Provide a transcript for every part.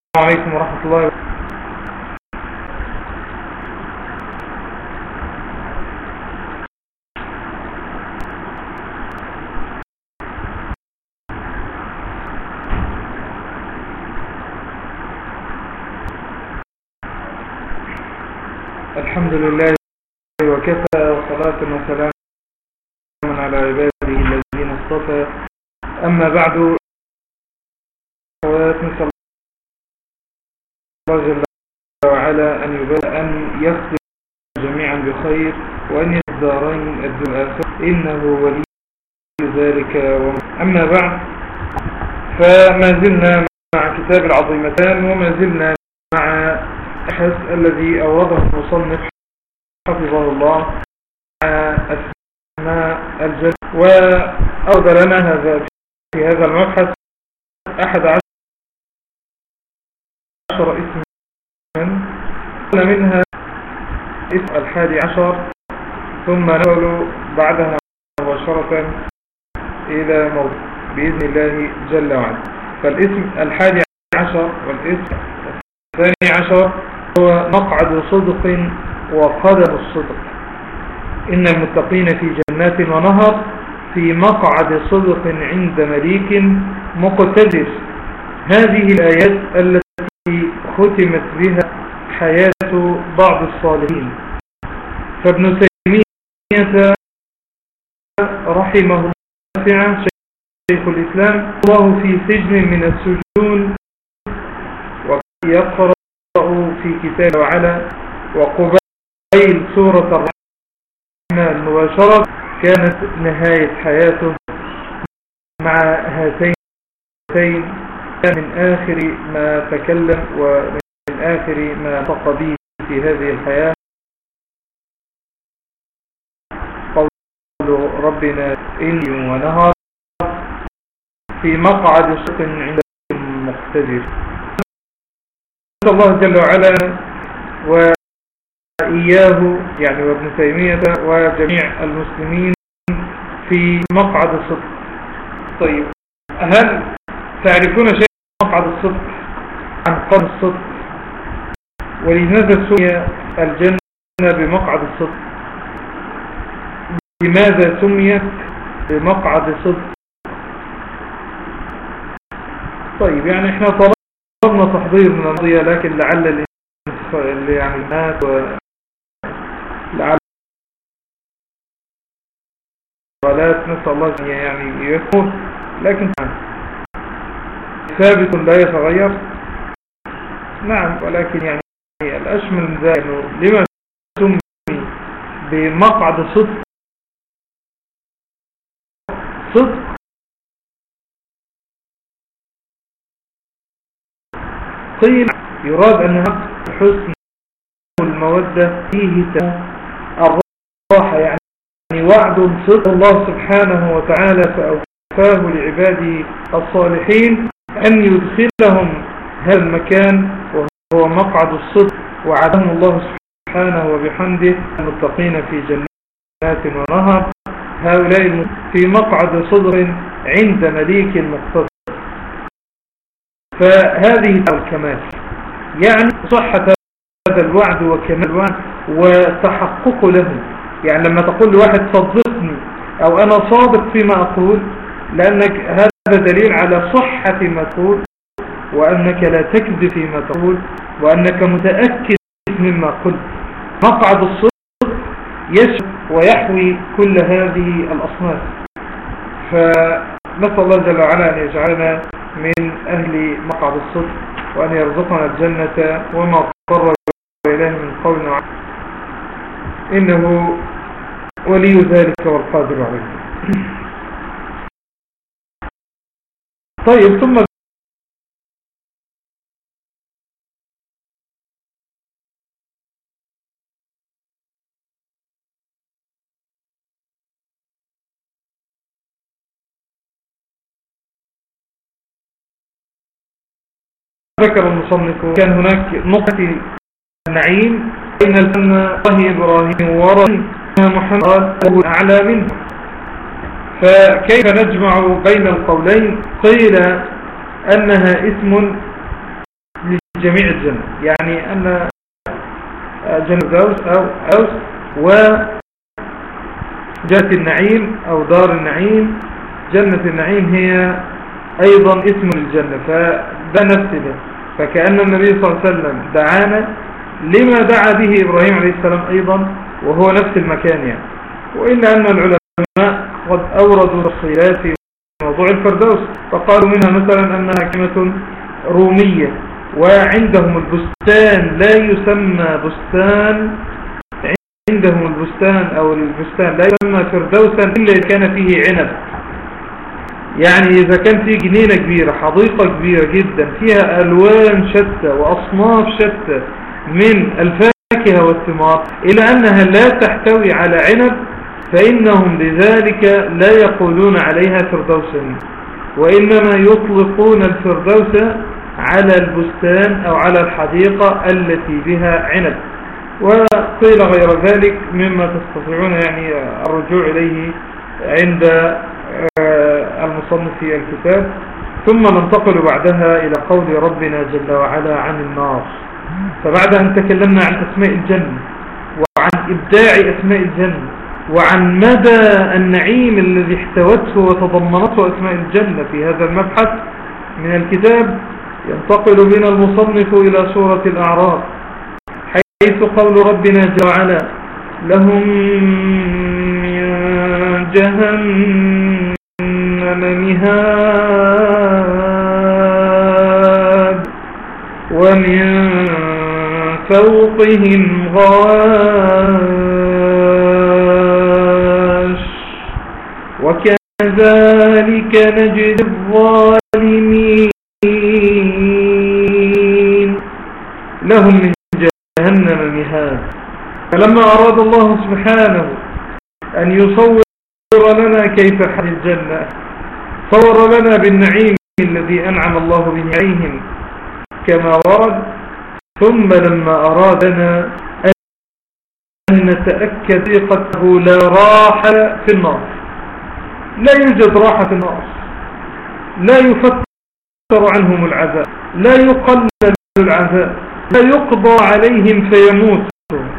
عليكم ورحمة الله وبركاته. الحمد لله وكفى، وصلاة وسلام على عباده الذين اصطفى. أما بعد، نسأل الله جل وعلا أن يختم جميعا بخير، وأن يزدارين الدنيا إنه ولي ذلك. أما بعد، فما زلنا مع كتاب العظيمتان، وما زلنا مع البحث الذي أورده المصنف حفظه الله مع أسماء الجنة. وأورد لنا في هذا المبحث 11 اسما، منها اسم 11، ثم نقول بعدها مباشرة إلى موضوع بإذن الله جل وعلا. فالاسم 11 والاسم 12 هو مقعد صدق وقدم الصدق. إن المتقين في جنات ونهر في مقعد صدق عند مليك مقتدر. هذه الآيات التي ختمت بها حياة بعض الصالحين. فابن تيمية رحمه الله شيخ الإسلام وهو في سجن من السجون، ويقرأ في كتاب وعلا، وقبيل سورة الرحمن المباشرة كانت نهاية حياته مع هاتين. كان من آخر ما تكلم ومن آخر ما نطق به في هذه الحياة قول ربنا إني ونهر في مقعد صدق عند مقتدر. نسأل الله جل وعلا وإياه يعني وابن تيمية وجميع المسلمين في مقعد الصدق. طيب، هل تعرفون شيء عن مقعد الصدق، عن قدر الصدق؟ ولماذا سمي الجنة بمقعد الصدق؟ لماذا سميت بمقعد الصدق؟ طيب، يعني احنا طلبنا تحضير من الماضية، لكن لعل اللي يعني مات لعل ولات نسأل الله يعني يكون، لكن ثابت لا يتغير. نعم، ولكن يعني الأشمل من ذلك لما سمي بمقعد صدق. قيل يراد أن الحسن والمودة فيه الراحة، يعني وعد صدق الله سبحانه وتعالى فأوفاه لعباده الصالحين أن يدخلهم هذا المكان وهو مقعد الصدق. وعدهم الله سبحانه وبحمده المتقين في جنات ونهر، هؤلاء في مقعد صدق عند مليك مقتدر. فهذه الكمال، يعني صحة هذا الوعد وكمال الوعد وتحقق له. يعني لما تقول لواحد صدقني أو أنا صادق فيما أقول، لأنك هذا دليل على صحة ما تقول، وأنك لا تكذب فيما تقول، وأنك متأكد مما قلت. مقعد الصدق يشمل ويحوي كل هذه الأصناف. فنسأل الله جل وعلا أن يجعلنا من أهل مقعد الصدق، وأن يرزقنا الجنة وما قرب إليه من قول وعمل، إنه ولي ذلك والقادر عليه. طيب، ثم ذكر المصنف كان هناك نقطة النعيم بين الله إبراهيم ورسوله محمد قال أعلى منه. فكيف نجمع بين القولين؟ قيل أنها اسم جميع الجنة، يعني أن جنة أوس وجنة النعيم أو دار النعيم، جنة النعيم هي أيضا اسم الجنة، فده نفس ده. فكأن النبي صلى الله عليه وسلم دعانا لما دعا به إبراهيم عليه السلام أيضا، وهو نفس المكان يعني. وإلا أن العلماء قد أوردوا تفصيلات في موضوع الفردوس، فقالوا منها مثلا أنها كلمة رومية، وعندهم البستان لا يسمى بستان، عندهم البستان أو البستان لا يسمى فردوسا إلا إذا كان فيه عنب، يعني إذا كان فيه جنينة كبيرة، حديقة كبيرة جدا فيها ألوان شتى وأصناف شتى من الفاكهة والثمار، إلى أنها لا تحتوي على عنب، فإنهم لذلك لا يقولون عليها فردوسا، وإنما يطلقون الفردوس على البستان أو على الحديقة التي بها عنب. وقيل غير ذلك مما تستطيعون يعني الرجوع إليه عند المصنف في الكتاب. ثم ننتقل بعدها إلى قول ربنا جل وعلا عن النار. فبعد أن تكلمنا عن أسماء الجنة وعن إبداع أسماء الجنة وعن مدى النعيم الذي احتوته وتضمنته أسماء الجنة في هذا المبحث من الكتاب، ينتقل بنا المصنف إلى سورة الأعراف، حيث قول ربنا جل وعلا: لهم من جهنم مهاد ومن فوقهم غواش وكذلك نجزي الظالمين. لهم من جهنم مهاد. فلما أراد الله سبحانه أن يصور لنا كيف حال الجنة، صور لنا بالنعيم الذي أنعم الله به عليهم كما ورد، ثم لما أرادنا أن نتأكد حقيقته لا راحة في النار، لا يوجد راحة في النار، لا يفتر عنهم العذاب، لا يقلل العذاب، لا يقضى عليهم فيموتوا.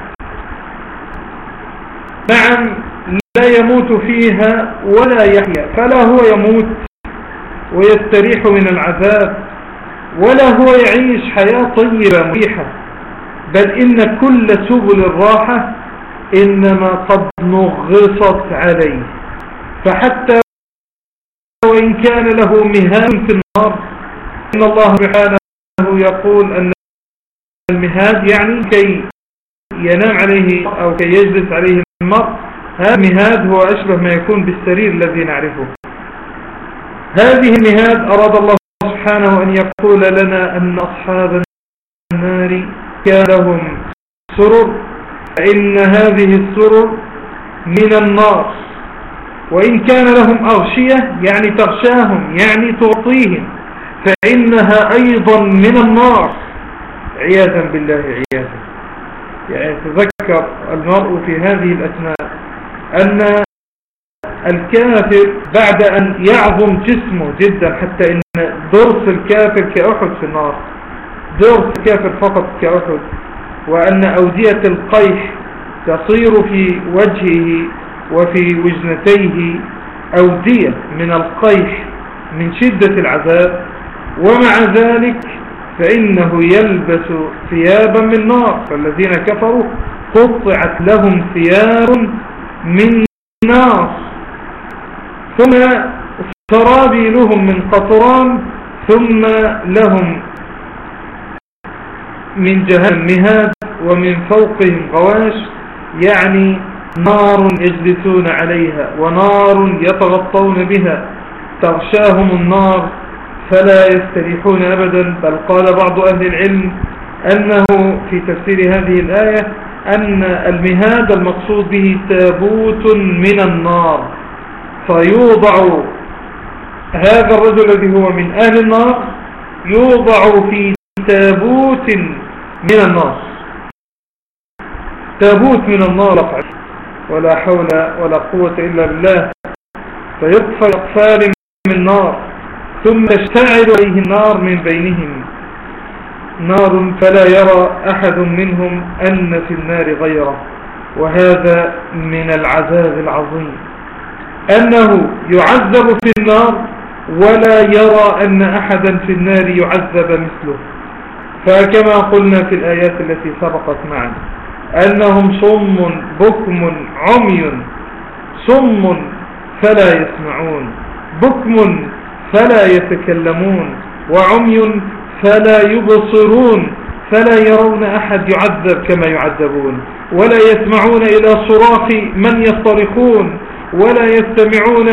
نعم لا يموت فيها ولا يحيا، فلا هو يموت ويستريح من العذاب، ولا هو يعيش حياة طيبة مريحة، بل إن كل سبل الراحة إنما قد نغصت عليه. فحتى وإن كان له مهاد في النار، إن الله سبحانه يقول أن المهاد يعني كي ينام عليه أو كي يجلس عليه المرء، هذا المهاد هو أشبه ما يكون بالسرير الذي نعرفه. هذه المهاد أراد الله سبحانه أن يقول لنا أن أصحاب النار كان لهم سرر، فإن هذه السرر من النار، وإن كان لهم أغشية يعني تغشاهم يعني تعطيهم، فإنها أيضا من النار، عياذا بالله عياذا. يعني تذكر المرء في هذه الأثناء أن الكافر بعد أن يعظم جسمه جدا حتى إن درس الكافر كأحد في النار، درس الكافر فقط كأحد، وأن أودية القيح تصير في وجهه وفي وجنتيه أودية من القيح من شدة العذاب، ومع ذلك فإنه يلبس ثيابا من نار. فالذين كفروا قطعت لهم ثياب من نار، ثم سرابيلهم من قطران، ثم لهم من جهنم مهاد ومن فوقهم غواش، يعني نار يجلسون عليها ونار يتغطون بها، تغشاهم النار فلا يستريحون أبدا. بل قال بعض أهل العلم أنه في تفسير هذه الآية أن المهاد المقصود به تابوت من النار، فيوضع هذا الرجل الذي هو من أهل النار يوضع في تابوت من النار، تابوت من النار، ولا حول ولا قوة إلا بالله، فيقفل أقفال من نار ثم تشتعل عليه النار من بينهم. نار فلا يرى أحد منهم أن في النار غيره. وهذا من العذاب العظيم، أنه يعذب في النار ولا يرى أن أحدا في النار يعذب مثله. فكما قلنا في الآيات التي سبقت معنا أنهم صم بكم عمي، صم فلا يسمعون، بكم فلا يتكلمون، وعمي فلا يبصرون، فلا يرون أحد يعذب كما يعذبون، ولا يسمعون إلى صراخ من يصرخون، ولا يستمعون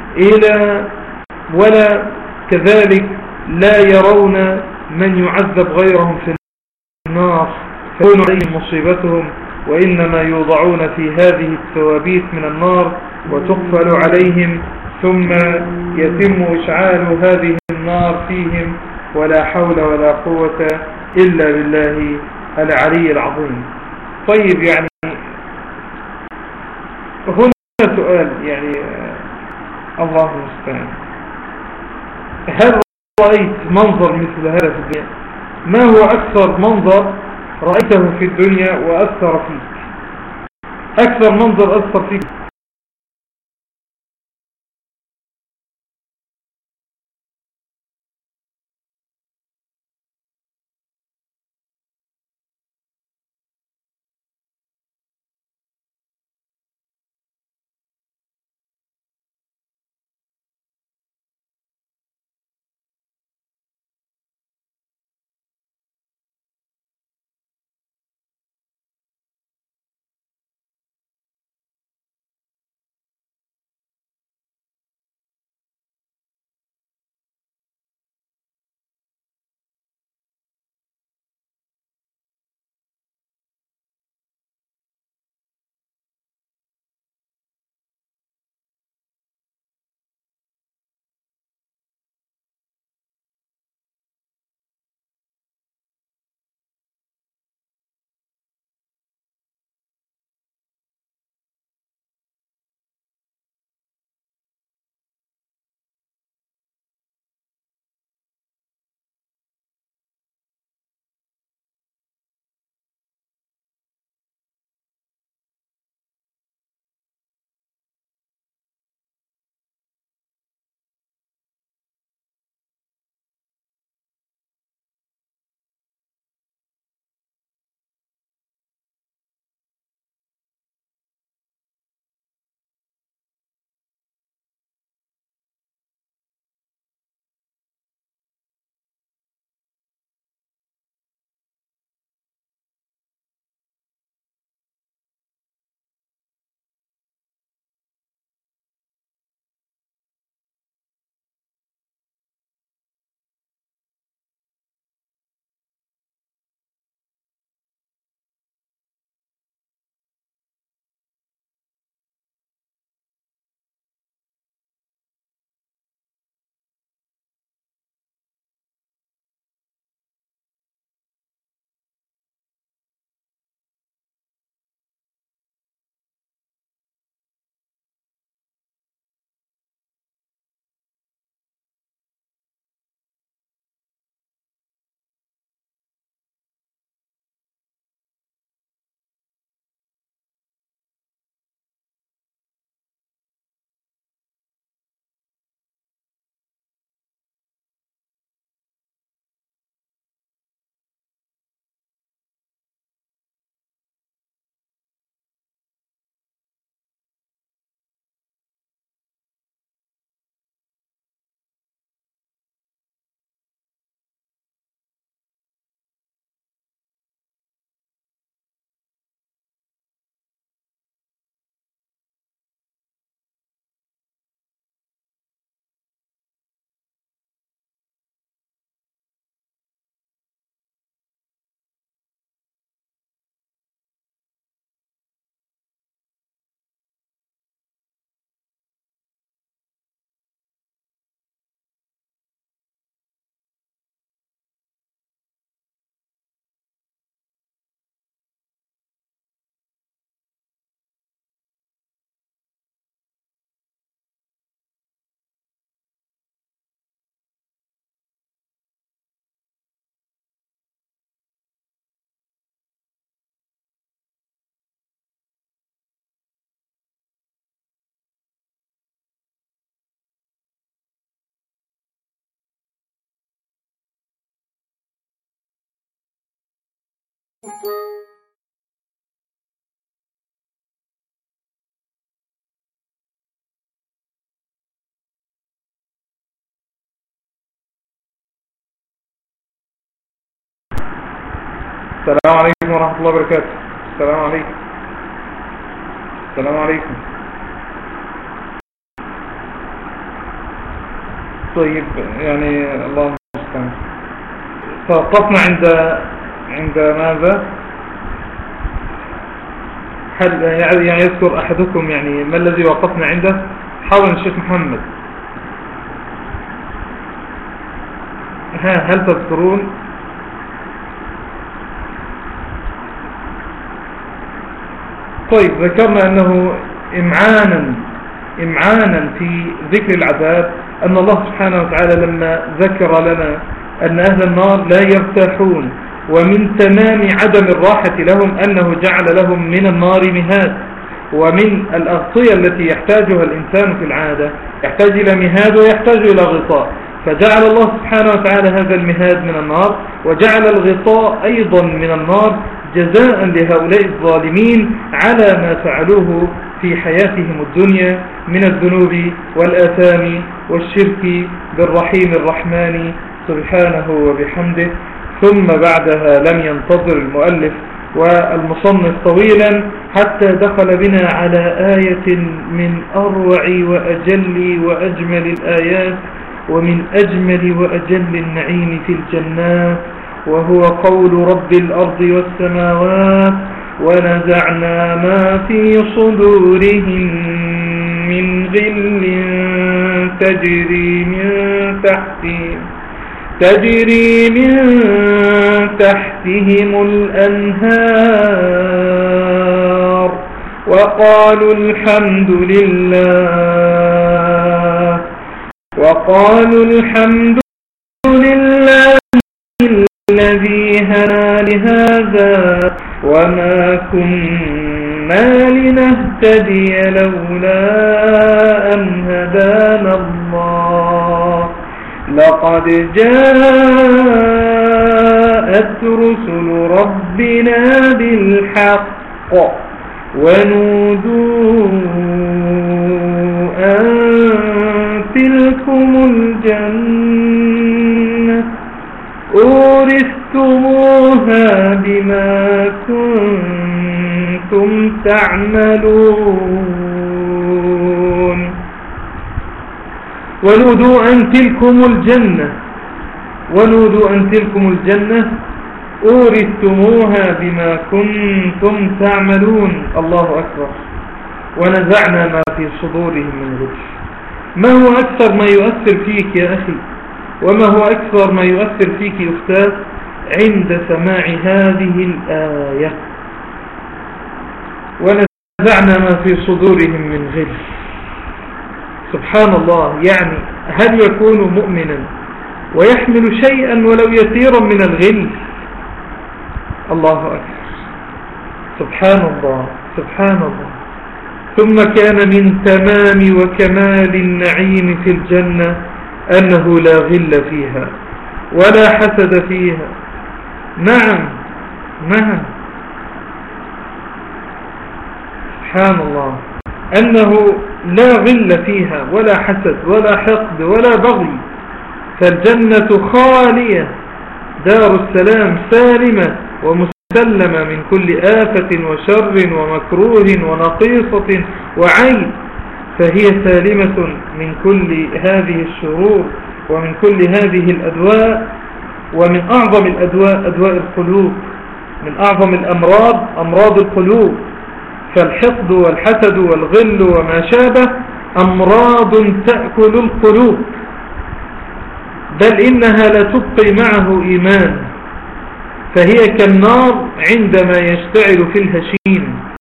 ولا كذلك لا يرون من يعذب غيرهم في النار فيكون عليهم مصيبتهم، وإنما يوضعون في هذه الثوابيت من النار وتقفل عليهم، ثم يتم إشعال هذه النار فيهم، ولا حول ولا قوة إلا بالله العلي العظيم. طيب، يعني هنا سؤال، يعني الله المستعان، هل رأيت منظر مثل هذا في الدنيا؟ ما هو أكثر منظر رأيته في الدنيا وأثر فيك؟ أكثر منظر أثر فيك السلام عليكم ورحمة الله وبركاته. السلام عليكم. السلام عليكم. طيب يعني الله المستعان. توقفنا عند ماذا؟ هل يعني يذكر أحدكم يعني ما الذي وقفنا عنده؟ حاول الشيخ محمد. هل تذكرون؟ طيب ذكرنا أنه إمعانا في ذكر العذاب أن الله سبحانه وتعالى لما ذكر لنا أن أهل النار لا يرتاحون، ومن تمام عدم الراحة لهم أنه جعل لهم من النار مهاد، ومن الأغطية التي يحتاجها الإنسان في العادة يحتاج إلى مهاد ويحتاج إلى غطاء، فجعل الله سبحانه وتعالى هذا المهاد من النار، وجعل الغطاء أيضا من النار جزاء لهؤلاء الظالمين على ما فعلوه في حياتهم الدنيا من الذنوب والآثام والشرك بالرحيم الرحمن سبحانه وبحمده. ثم بعدها لم ينتظر المؤلف والمصنف طويلا حتى دخل بنا على آية من أروع وأجل وأجمل الآيات ومن أجمل وأجل النعيم في الجنات، وهو قول رب الأرض والسماوات ونزعنا ما في صدورهم من غل تجري من تحتهم الأنهار وقالوا الحمد لله الذي هدانا لهذا وما كنا لنهتدي لولا أن هدانا الله لقد جاءت رسل ربنا بالحق ونودوا أن تلكم الجنة أورثتموها بما كنتم تعملون. ونودوا أن تلكم الجنة أورثتموها بما كنتم تعملون. الله أكبر. ونزعنا ما في صدورهم من غش. ما هو أكثر ما يؤثر فيك يا أخي، وما هو أكثر ما يؤثر فيك أختاه عند سماع هذه الآية؟ ونزعنا ما في صدورهم من غل. سبحان الله، يعني هل يكون مؤمنا ويحمل شيئا ولو يسيرا من الغل؟ الله أكبر. سبحان الله سبحان الله. ثم كان من تمام وكمال النعيم في الجنة أنه لا غل فيها ولا حسد فيها. نعم سبحان الله، أنه لا غل فيها ولا حسد ولا حقد ولا بغي، فالجنة خالية، دار السلام سالمة ومسلمة من كل آفة وشر ومكروه ونقيصة وعيب، فهي سالمة من كل هذه الشرور ومن كل هذه الأدواء. ومن أعظم الأدواء أدواء القلوب، من أعظم الأمراض أمراض القلوب، فالحقد والحسد والغل وما شابه أمراض تأكل القلوب، بل إنها لا تبقي معه إيمان، فهي كالنار عندما يشتعل في الهشيم.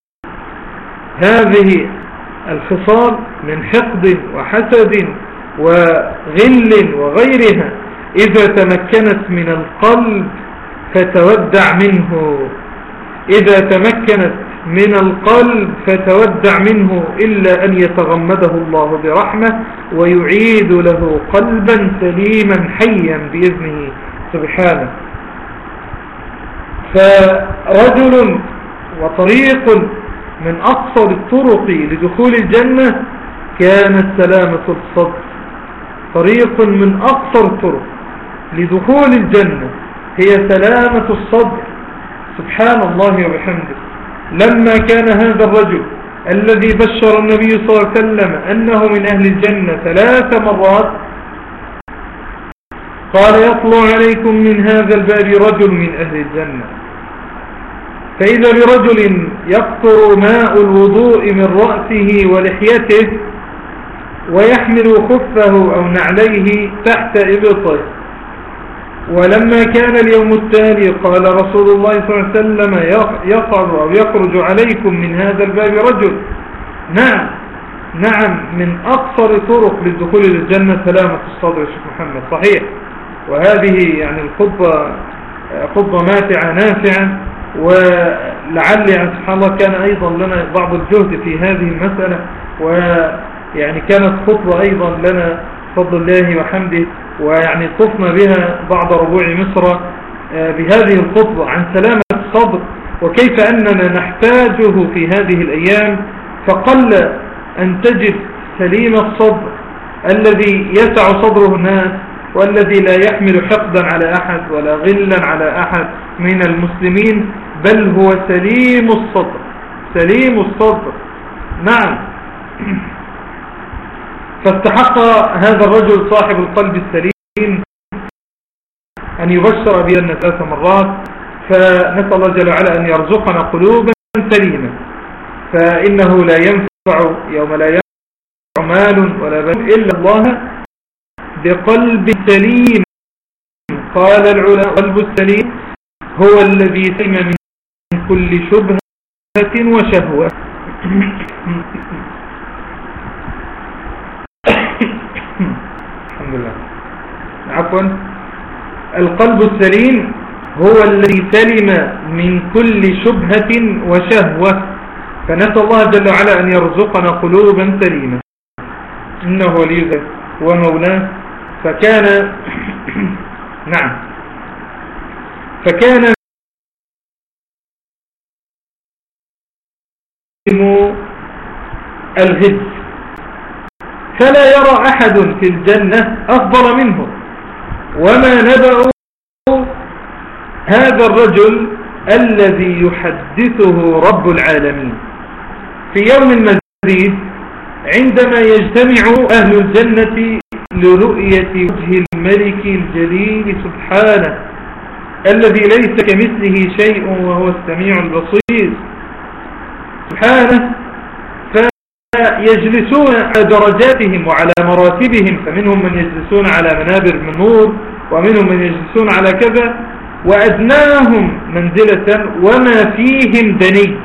هذه الخصال من حقد وحسد وغل وغيرها إذا تمكنت من القلب فتودع منه، إذا تمكنت من القلب فتودع منه، إلا أن يتغمده الله برحمة ويعيد له قلبا سليما حيا بإذنه سبحانه. فرجل وطريق من أقصر الطرق لدخول الجنة كانت سلامة الصدر. طريق من أقصر الطرق لدخول الجنة هي سلامة الصدر. سبحان الله وبحمده. لما كان هذا الرجل الذي بشر النبي صلى الله عليه وسلم أنه من أهل الجنة 3 مرات قال يطلع عليكم من هذا الباب رجل من أهل الجنة، فإذا برجل يقطر ماء الوضوء من رأسه ولحيته ويحمل خفه أو نعليه تحت إبطه. ولما كان اليوم التالي قال رسول الله صلى الله عليه وسلم يصعد أو يخرج عليكم من هذا الباب رجل. نعم من أقصر طرق للدخول للجنة سلامة الصدر يا شيخ محمد، صحيح. وهذه يعني خطبة ماتعة نافعة، ولعل يعني سبحان الله كان أيضا لنا بعض الجهد في هذه المسألة، ويعني كانت خطبة أيضا لنا بفضل الله وحمده، ويعني طفنا بها بعض ربوع مصر بهذه الخطبة عن سلامة الصدر، وكيف أننا نحتاجه في هذه الأيام. فقل أن تجد سليم الصدر الذي يسع صدره الناس، والذي لا يحمل حقدا على أحد ولا غلا على أحد من المسلمين، بل هو سليم الصدر. سليم الصدر، نعم. فاستحق هذا الرجل صاحب القلب السليم أن يبشر بأن 3 مرات. فنسأل الله جل وعلا أن يرزقنا قلوبا سليمة، فإنه لا ينفع يوم لا ينفع مال ولا بنون إلا الله بقلب سليم. قال العلماء قلب السليم هو الذي سلم من كل شبهة وشهوة. الحمد لله. عفوا، القلب السليم هو الذي سلم من كل شبهة وشهوة. فنسأل الله جل وعلا أن يرزقنا قلوبا سليمة، إنه ولي ذلك ومولاه. فكان نعم، فكان الهد، فلا يرى أحد في الجنة أفضل منه. وما نبأ هذا الرجل الذي يحدثه رب العالمين في يوم مزيد عندما يجتمع أهل الجنة لرؤية وجه الملك الجليل سبحانه الذي ليس كمثله شيء وهو السميع البصير سبحانه. فيجلسون على درجاتهم وعلى مراتبهم، فمنهم من يجلسون على منابر من نور، ومنهم من يجلسون على كذا، وأدناهم منزلة وما فيهم دني.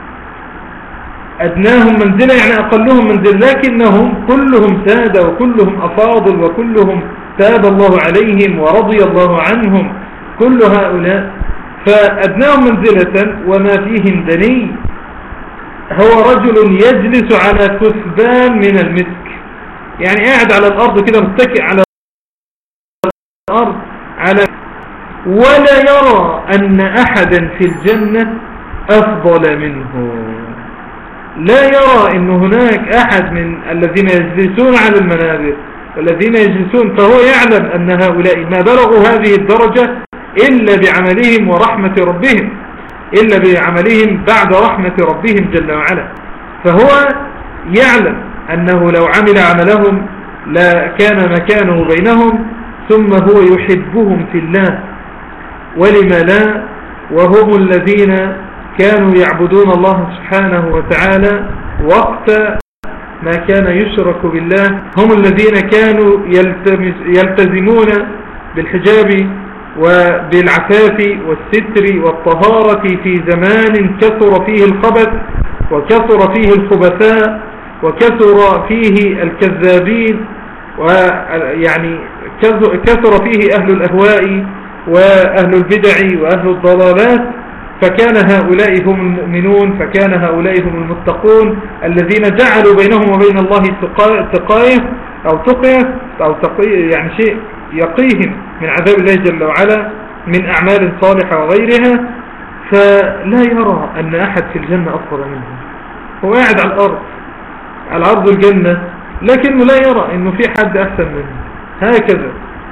أدناهم منزلة يعني أقلهم منزل، لكنهم كلهم سادة وكلهم أفاضل وكلهم تاب الله عليهم ورضي الله عنهم كل هؤلاء. فأدناهم منزلة وما فيهم دني هو رجل يجلس على كثبان من المسك، يعني قاعد على الأرض كده متكئ على الأرض ولا يرى أن أحدا في الجنة أفضل منه. لا يرى أن هناك أحد من الذين يجلسون على المنابر والذين يجلسون، فهو يعلم أن هؤلاء ما بلغوا هذه الدرجة إلا بعملهم ورحمة ربهم، إلا بعملهم بعد رحمة ربهم جل وعلا. فهو يعلم أنه لو عمل عملهم لا كان مكانه بينهم، ثم هو يحبهم في الله. ولما لا، وهم الذين كانوا يعبدون الله سبحانه وتعالى وقت ما كان يشرك بالله، هم الذين كانوا يلتزمون بالحجاب وبالعفاف والستر والطهارة في زمان كثر فيه الخبث وكثر فيه الخبثاء وكثر فيه الكذابين، ويعني كثر فيه أهل الأهواء وأهل البدع وأهل الضلالات. فكان هؤلاء هم المؤمنون، فكان هؤلاء هم المتقون الذين جعلوا بينهم وبين الله تقاية أو تقية يعني شيء يقيهم من عذاب الله جل وعلا من أعمال صالحة وغيرها. فلا يرى أن أحد في الجنة أفضل منه. هو قاعد على الأرض على أرض الجنة، لكنه لا يرى أنه في حد أحسن منه، هكذا.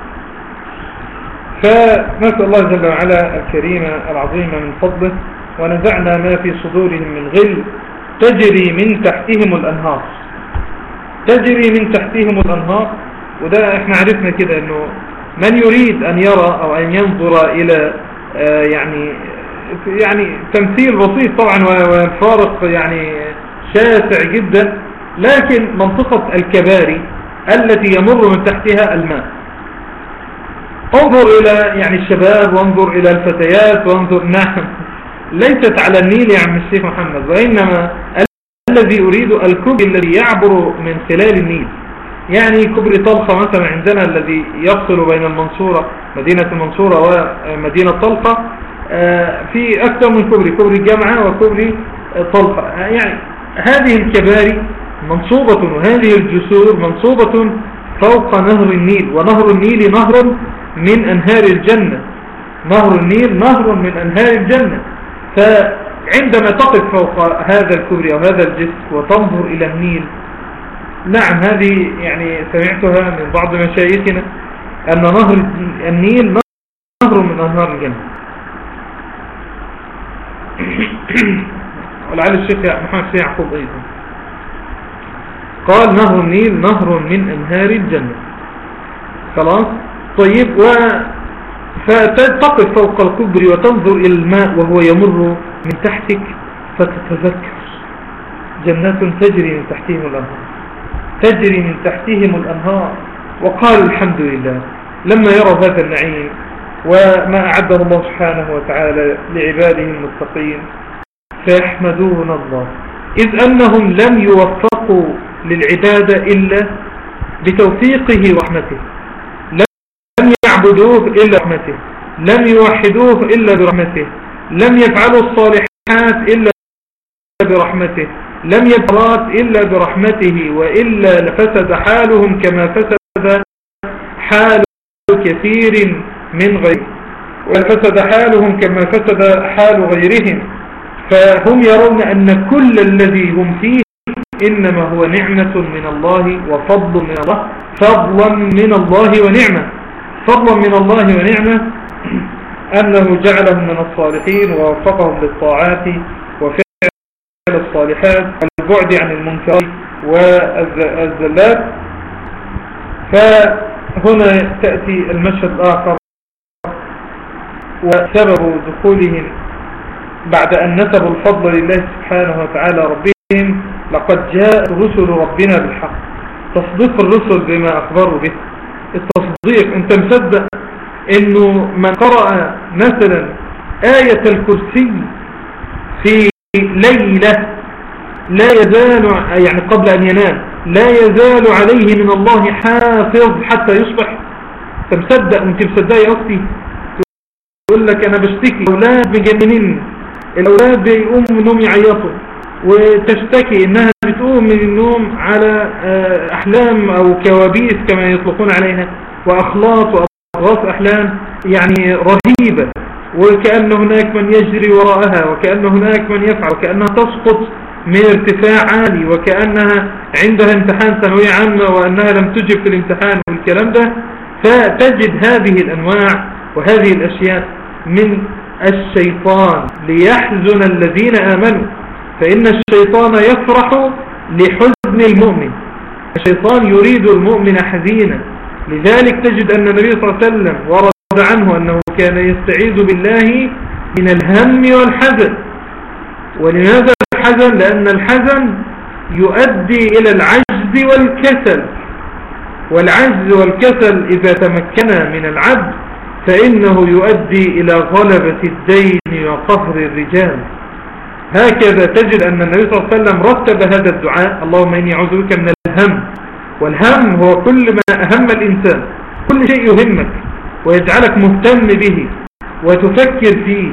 فنسأل الله جل وعلا الكريم العظيم من فضله ونزعنا ما في صدورهم من غل تجري من تحتهم الأنهار، تجري من تحتهم الأنهار. وده احنا عرفنا كده انه من يريد ان يرى او ان ينظر الى يعني تمثيل بسيط طبعا وفارق يعني شاسع جدا، لكن منطقة الكباري التي يمر من تحتها الماء. انظر الى يعني الشباب وانظر الى الفتيات وانظر، نعم ليست على النيل يا عم الشيخ محمد، وإنما الذي أريد الكوبري الذي يعبر من خلال النيل. يعني كوبري طلخة مثلا عندنا الذي يفصل بين المنصورة مدينة المنصورة ومدينة طلخة، في أكثر من كوبري الجامعة وكوبري طلخة. يعني هذه الكباري منصوبة وهذه الجسور منصوبة فوق نهر النيل، ونهر النيل نهر من أنهار الجنة، نهر النيل نهر من أنهار الجنة. فعندما تقف فوق هذا الكوبري أو هذا الجسر وتنظر إلى النيل، نعم هذه يعني سمعتها من بعض مشايخنا أن نهر النيل نهر من أنهار الجنة. ولعل الشيخ محمد سيد يعقوب أيضا قال نهر النيل نهر من أنهار الجنة. خلاص طيب، فتقف فوق الكوبري وتنظر إلى الماء وهو يمر من تحتك فتتذكر جنات تجري من تحتهم الأنهار، تجري من تحتهم الأنهار. وقال الحمد لله لما يروا هذا النعيم وما أعده الله سبحانه وتعالى لعباده المتقين، فيحمدون الله إذ أنهم لم يوفقوا للعبادة إلا بتوفيقه ورحمته، لم يعبدوه إلا برحمته، لم يوحدوه إلا برحمته، لم يفعلوا الصالحات إلا برحمته، لم يفعلوا إلا برحمته، وإلا لفسد حالهم كما فسد حال كثير من غيرهم، ولفسد حالهم كما فسد حال غيرهم. فهم يرون أن كل الذي هم فيه إنما هو نعمة من الله وفضل من الله، فضلا من الله ونعمة، فضلا من الله ونعمة أنه جعلهم من الصالحين ووفقهم للطاعات وفعل الصالحات والبعد عن المنكرات والزلات. فهنا تأتي المشهد الآخر، وسبب دخولهم بعد أن نسبوا الفضل لله سبحانه وتعالى ربهم، لقد جاء رسل ربنا بالحق، تصديق الرسل بما أخبروا به. التصديق، أنت مصدق أنه من قرأ مثلا آية الكرسي في ليلة لا يزال يعني قبل أن ينام لا يزال عليه من الله حافظ حتى يصبح؟ أنت مصدق وأنت مصدق يا أختي؟ تقول لك أنا بشتكي أولاد مجننين، الأولاد بيقوموا من النوم يعيطوا، وتشتكي إنها بتقوم من النوم على أحلام أو كوابيس كما يطلقون عليها، وأخلاط وأضغاث أحلام يعني رهيبة، وكأن هناك من يجري وراءها، وكأن هناك من يفعل، وكأنها تسقط من ارتفاع عالي، وكأنها عندها امتحان ثانوية عامة وأنها لم تجب في الامتحان والكلام ده. فتجد هذه الأنواع وهذه الأشياء من الشيطان ليحزن الذين آمنوا، فإن الشيطان يفرح لحزن المؤمن، الشيطان يريد المؤمن حزينا. لذلك تجد أن النبي صلى الله عليه وسلم ورد عنه أنه كان يستعيذ بالله من الهم والحزن. ولماذا الحزن؟ لأن الحزن يؤدي إلى العجز والكسل، والعجز والكسل إذا تمكن من العبد فإنه يؤدي إلى غلبة الدين وقهر الرجال. هكذا تجد أن النبي صلى الله عليه وسلم رتب هذا الدعاء: اللهم إني أعوذ بك من الهم. والهم هو كل ما أهم الإنسان، كل شيء يهمك ويجعلك مهتم به وتفكر فيه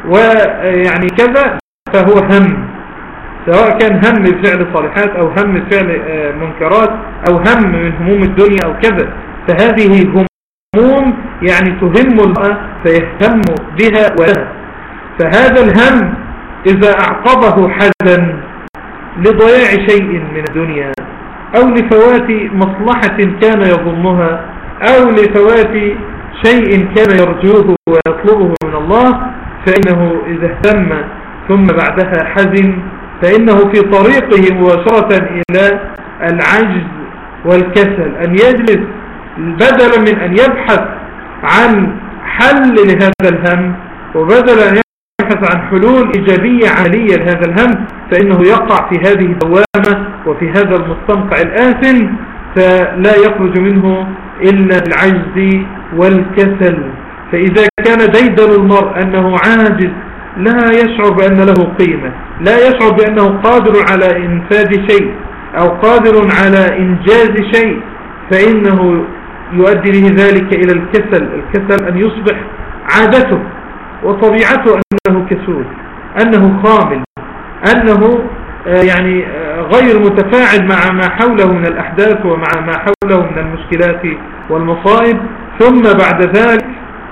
ويعني كذا، فهو هم، سواء كان هم بفعل صالحات أو هم بفعل منكرات أو هم من هموم الدنيا أو كذا. فهذه هموم يعني تهم المرأة فيهتم بها ولها. فهذا الهم إذا أعقبه حزن لضياع شيء من الدنيا أو لفوات مصلحة كان يظنها أو لفوات شيء كان يرجوه ويطلبه من الله، فإنه إذا اهتم ثم بعدها حزن فإنه في طريقه مباشرة إلى العجز والكسل، أن يجلس بدلا من أن يبحث عن حل لهذا الهم وبدلا أن يبحث عن حلول إيجابية عملية لهذا الهم، فإنه يقع في هذه الدوامة وفي هذا المستنقع الآثم، فلا يخرج منه إلا العجز والكسل. فإذا كان ديدن المرء أنه عاجز لا يشعر بأن له قيمة، لا يشعر بأنه قادر على إنفاذ شيء أو قادر على إنجاز شيء، فإنه يؤدي به ذلك إلى الكسل. الكسل أن يصبح عادته وطبيعته أنه كسول، أنه خامل، أنه يعني غير متفاعل مع ما حوله من الأحداث ومع ما حوله من المشكلات والمصائب. ثم بعد ذلك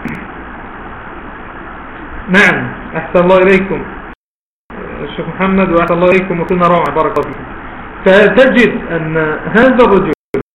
نعم أحسن الله إليكم الشيخ محمد وأحسن الله إليكم وكلنا روعة بارك الله فيكم. فتجد أن هذا الرجل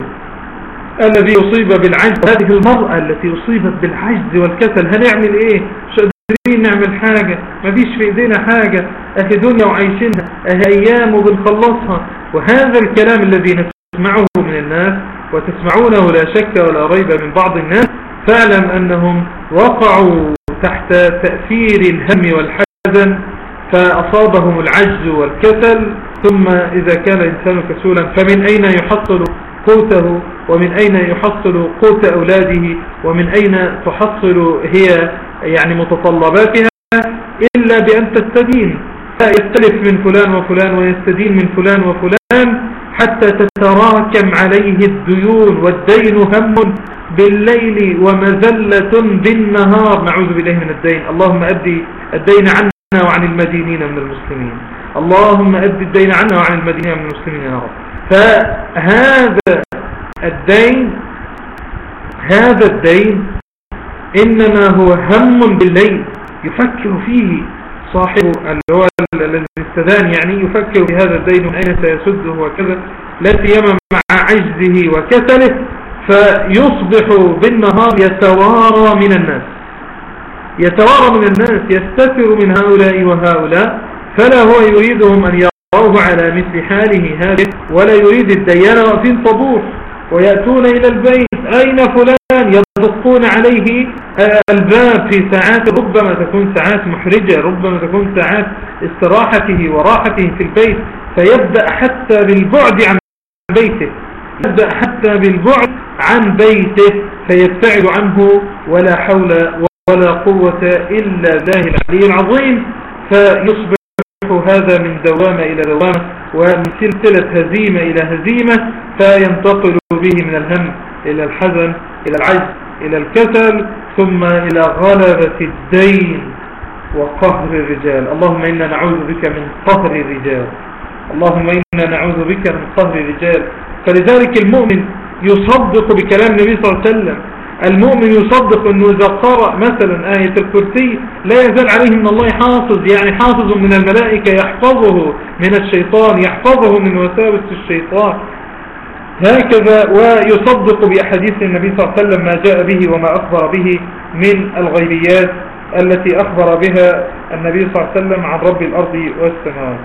الذي يصيب بالعجز، هذه المرأة التي أصيبت بالعجز والكسل، هنعمل إيه؟ مش قادرين نعمل حاجة، مفيش في إيدينا حاجة، أهي دنيا وعايشينها، أهي أيام وبنخلصها. وهذا الكلام الذي نسمعه من الناس وتسمعونه لا شك ولا ريب من بعض الناس، فاعلم أنهم وقعوا تحت تأثير الهم والحزن فأصابهم العجز والكسل. ثم إذا كان الإنسان كسولا فمن أين يحصل قوته ومن أين يحصل قوت أولاده ومن أين تحصل هي يعني متطلباتها إلا بأن تستدين، يستلف من فلان وفلان ويستدين من فلان وفلان حتى تتراكم عليه الديون، والدين هم بالليل ومذلة بالنهار، نعوذ بالله من الدين. اللهم أدي الدين عنا وعن المدينين من المسلمين، اللهم أدي الدين عنا وعن المدينين من المسلمين يا رب. فهذا الدين، هذا الدين إنما هو هم بالليل يفكر فيه صاحبه اللي هو الذي استدان، يعني يفكر في هذا الدين من أين سيسده وكذا، لا سيما مع عجزه وكسله، فيصبح بالنهار يتوارى من الناس، يتوارى من الناس، يستتر من هؤلاء وهؤلاء، فلا هو يريدهم أن يروه على مثل حاله هذه، ولا يريد الديانة. واقفين طابور ويأتون إلى البيت، أين فلان؟ يدقون عليه الباب في ساعات ربما تكون ساعات محرجة، ربما تكون ساعات استراحته وراحته في البيت، فيبدأ حتى بالبعد عن بيته، يبدأ حتى بالبعد عن بيته فيبتعد عنه، ولا حول ولا قوة إلا بالله العلي العظيم. فيصبح هذا من دوامة إلى دوامة ومن سلسلة هزيمة إلى هزيمة، فينتقل به من الهم إلى الحزن إلى العجز إلى الكسل ثم إلى غلبة الدين وقهر الرجال. اللهم إنا نعوذ بك من قهر الرجال، اللهم إنا نعوذ بك من قهر الرجال. فلذلك المؤمن يصدق بكلام النبي صلى الله عليه وسلم، المؤمن يصدق أنه إذا قرأ مثلا آية الكرسي لا يزال عليه من الله حافظ، يعني حافظ من الملائكة يحفظه من الشيطان، يحفظه من وساوس الشيطان هكذا. ويصدق بأحاديث النبي صلى الله عليه وسلم ما جاء به وما أخبر به من الغيبيات التي أخبر بها النبي صلى الله عليه وسلم عن رب الأرض والسماوات.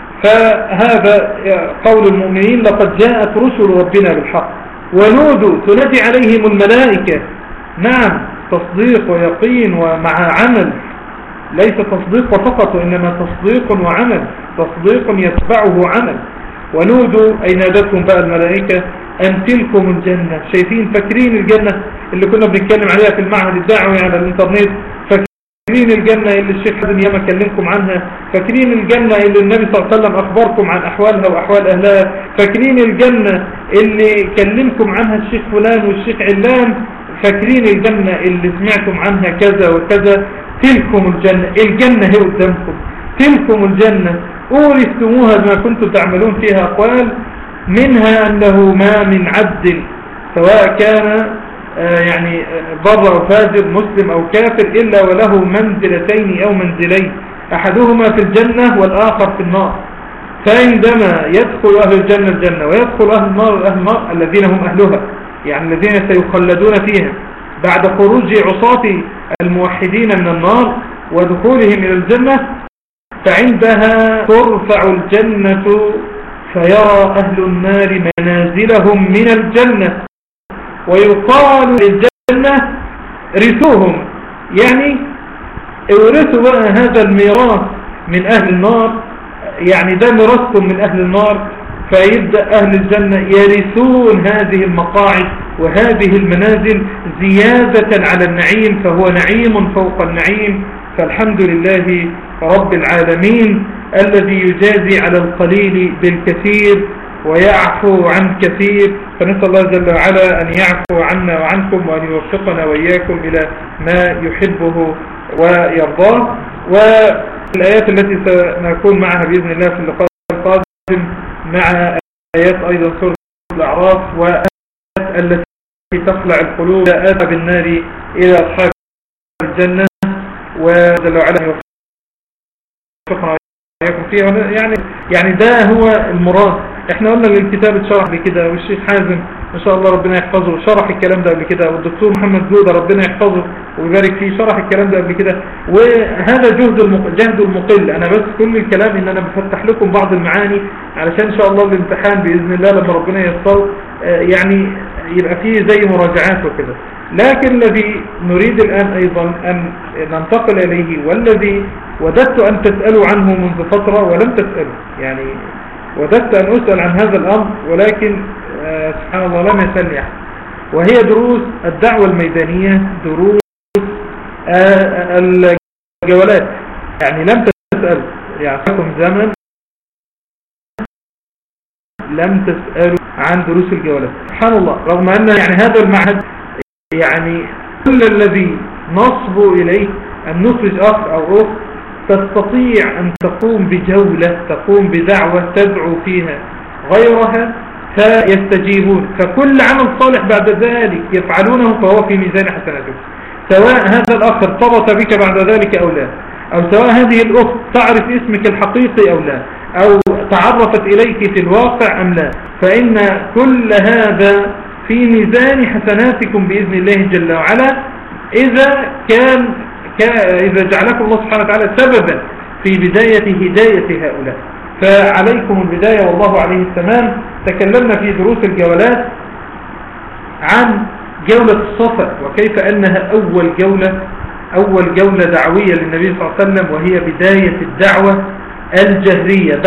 فهذا قول المؤمنين: لقد جاءت رسل ربنا بالحق ونودوا، تنادي عليهم الملائكة. نعم، تصديق ويقين ومع عمل، ليس تصديق فقط وإنما تصديق وعمل، تصديق يتبعه عمل. ونودوا أي نادتهم بقى الملائكة أن تلكم الجنة. شايفين؟ فاكرين الجنة اللي كنا بنتكلم عليها في المعهد الدعوي على الانترنت؟ فاكرين الجنة اللي الشيخ حسن ياما كلمكم عنها؟ فاكرين الجنة اللي النبي صلى الله عليه وسلم أخبركم عن أحوالها وأحوال أهلها؟ فاكرين الجنة اللي كلمكم عنها الشيخ فلان والشيخ علان؟ فاكرين الجنة اللي سمعتم عنها كذا وكذا؟ تلكم الجنة، الجنة هي قدامكم، تلكم الجنة أورثتموها بما كنتم تعملون فيها أقوال، منها أنه ما من عبد سواء كان يعني بر أو فاجر، مسلم أو كافر، إلا وله منزلتين أو منزلين، أحدهما في الجنة والآخر في النار. فعندما يدخل أهل الجنة الجنة ويدخل أهل النار النار الذين هم أهلها، يعني الذين سيخلدون فيها بعد خروج عصاة الموحدين من النار ودخولهم إلى الجنة، فعندها ترفع الجنة فيرى أهل النار منازلهم من الجنة ويقال للجنة رثوهم، يعني اورثوا بقى هذا الميراث من أهل النار، يعني ده ميراثكم من أهل النار. فيبدأ أهل الجنة يرثون هذه المقاعد وهذه المنازل زيادة على النعيم، فهو نعيم فوق النعيم. فالحمد لله رب العالمين الذي يجازي على القليل بالكثير ويعفو عن كثير. فنسأل الله جل وعلا أن يعفو عنا وعنكم وأن يوفقنا وإياكم إلى ما يحبه ويرضاه. والآيات التي سنكون معها بإذن الله في اللقاء القادم مع آيات أيضا سورة الأعراف، وآيات التي تخلع القلوب آتى بالنار إلى أصحاب الجنة، وجل وعلا يوفقنا وإياكم فيها. يعني ده هو المراد. احنا قلنا الكتاب اتشرح بكده، والشيخ حازم ما شاء الله ربنا يحفظه شرح الكلام ده قبل كده، والدكتور محمد جودة ربنا يحفظه ويبارك فيه شرح الكلام ده قبل كده. وهذا جهد المقل. انا بس كل الكلام ان انا بفتح لكم بعض المعاني علشان ان شاء الله الامتحان باذن الله لما ربنا ييسر يعني يبقى فيه زي مراجعات وكده. لكن الذي نريد الآن أيضا أن ننتقل إليه، والذي وددت أن تسألوا عنه منذ فترة ولم تسألوا، يعني وددت أن أسأل عن هذا الأمر ولكن سبحان الله لم يسألني أحد، وهي دروس الدعوة الميدانية، دروس الجولات. يعني لم تسألوا، يعني لكم زمن لم تسألوا عن دروس الجولات. سبحان الله، رغم أن يعني هذا المعهد يعني كل الذي نصب إليه أن نخرج أخ أو أخت تستطيع أن تقوم بجولة، تقوم بدعوة تدعو فيها غيرها فيستجيبون، فكل عمل صالح بعد ذلك يفعلونه فهو في ميزان حسناتهم، سواء هذا الأخ ارتبط بك بعد ذلك أو لا، أو سواء هذه الأخت تعرف اسمك الحقيقي أو لا، أو تعرفت إليك في الواقع أم لا، فإن كل هذا في ميزان حسناتكم بإذن الله جل وعلا، إذا جعلكم الله سبحانه وتعالى سببا في بداية هداية هؤلاء. فعليكم البداية والله عليه التمام. تكلمنا في دروس الجولات عن جولة الصفا، وكيف أنها أول جولة دعوية للنبي صلى الله عليه وسلم، وهي بداية الدعوة الجهرية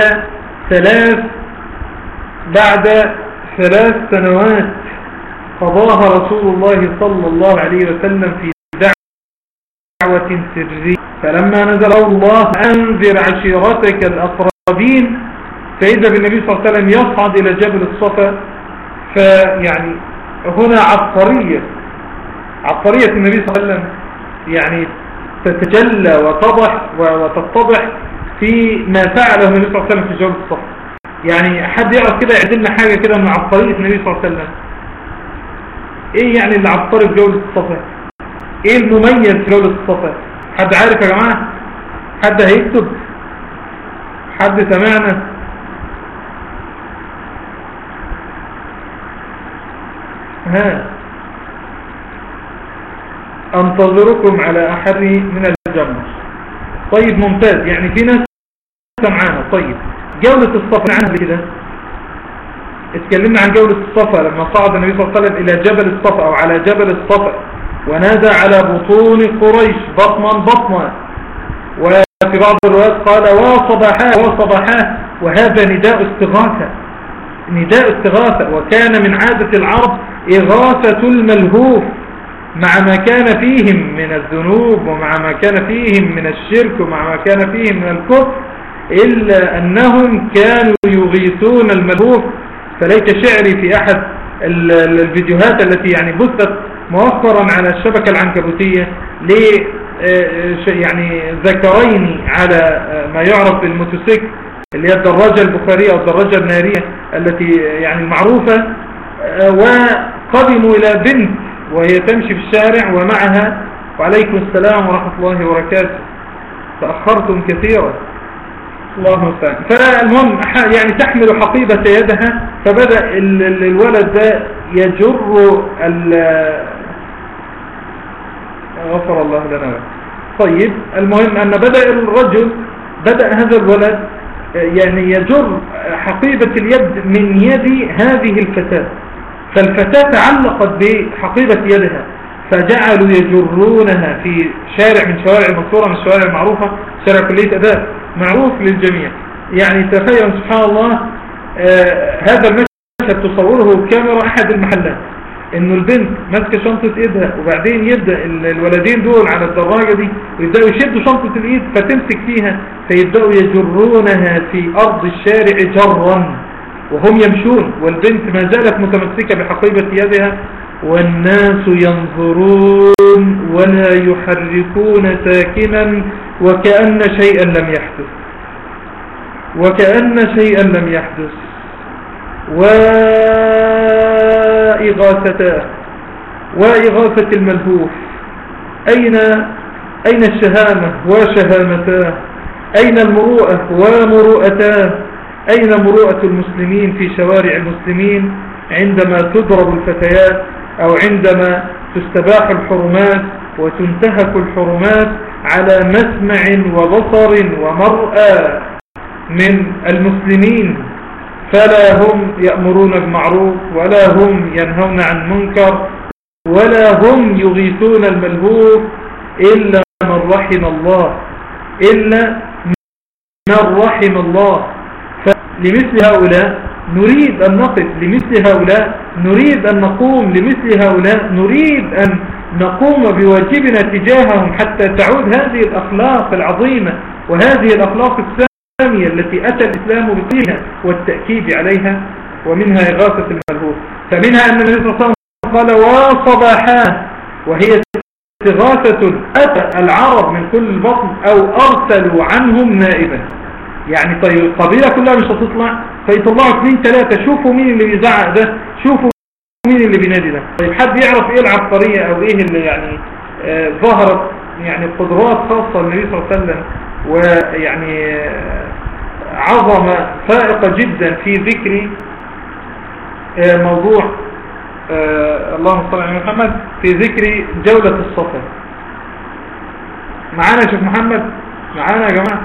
بعد ثلاث سنوات قضاها رسول الله صلى الله عليه وسلم في دعوة سرية. فلما نزل الله أنذر عشيرتك الأقربين، فإذا بالنبي صلى الله عليه وسلم يصعد إلى جبل الصفا. فيعني هنا عبقرية النبي صلى الله عليه وسلم يعني تتجلى وتتضح في ما فعله النبي صلى الله عليه وسلم في جبل الصفا. يعني حد يعرف كده يعدلنا حاجة كده من عبقرية النبي صلى الله عليه وسلم؟ ايه يعني اللي عبقري في جولة الصفا؟ ايه المميز في جولة الصفا؟ حد عارف يا جماعة؟ حد هيكتب؟ حد سمعنا؟ انتظركم على أحر من الجمر. طيب ممتاز، يعني في ناس سمعانا. طيب جولة الصفا عنها كده اتكلمنا عن جولة الصفا لما صعد النبي صلى الله عليه وسلم إلى جبل الصفا أو على جبل الصفا، ونادى على بطون قريش بطنا، وفي بعض الروايات قال وصباحا، وهذا نداء استغاثة، وكان من عادة العرب إغاثة الملهوف مع ما كان فيهم من الذنوب ومع ما كان فيهم من الشرك ومع ما كان فيهم من الكفر، إلا أنهم كانوا يغيثون الملهوف. فليت شعري في أحد الفيديوهات التي يعني بثت مؤخرا على الشبكة العنكبوتية يعني ذكرين على ما يعرف بالموتوسيكل اللي هي الدراجة البخارية أو الدراجة النارية التي يعني المعروفة، وقدموا إلى بنت وهي تمشي في الشارع ومعها وعليكم السلام ورحمة الله وبركاته تأخرتم كثيرا الله المستعان. فالمهم يعني تحمل حقيبة يدها، فبدأ الولد ده يجر غفر الله لنا. طيب المهم أن بدأ هذا الولد يعني يجر حقيبة اليد من يد هذه الفتاة، فالفتاة تعلقت بحقيبة يدها فجعلوا يجرونها في شارع من شوارع المنصورة، من الشوارع المعروفة، شارع كلية أداء معروف للجميع. يعني تخيل سبحان الله هذا المشهد تصوره كاميرا أحد المحلات، انه البنت ماسكه شنطه ايدها وبعدين يبدا الولدين دول على الدراجه دي ويبداوا يشدوا شنطه الايد فتمسك فيها فيبداوا يجرونها في ارض الشارع جرا وهم يمشون، والبنت ما زالت متمسكه بحقيبه يدها والناس ينظرون ولا يحركون ساكنا وكأن شيئا لم يحدث، وكأن شيئا لم يحدث. وإغاثة الملهوف، أين الشهامة وشهامتاه، أين المروءة ومروءتاه، أين مروءة المسلمين في شوارع المسلمين عندما تضرب الفتيات أو عندما تستباح الحرمات وتنتهك الحرمات على مسمع وبصر ومرأى من المسلمين، فلا هم يأمرون بالمعروف ولا هم ينهون عن منكر ولا هم يغيثون الملهوف إلا من رحم الله، إلا من رحم الله. فلمثل هؤلاء نريد أن نقف، لمثل هؤلاء نريد أن نقوم، لمثل هؤلاء نريد أن نقوم بواجبنا تجاههم حتى تعود هذه الأخلاق العظيمة وهذه الأخلاق السامية التي أتى الإسلام بفيها والتأكيد عليها، ومنها إغاثة الملهوف. فمنها أن النبي صلى الله عليه وسلم قال وصباحا، وهي استغاثة أتى العرب من كل بطن أو أرسلوا عنهم نائبا. يعني طيب القبيلة كلها مش هتطلع فيطلعوا 2-3، شوفوا مين اللي بيزعق ده، شوفوا مين اللي بينادي ده. طيب حد يعرف ايه العبقرية او ايه اللي يعني ظهرت يعني قدرات خاصة للنبي صلى الله عليه وسلم ويعني عظمة فائقة جدا في ذكر موضوع اللهم صل على محمد، في ذكر جولة الصفا. معانا يا شيخ محمد؟ معانا يا جماعة؟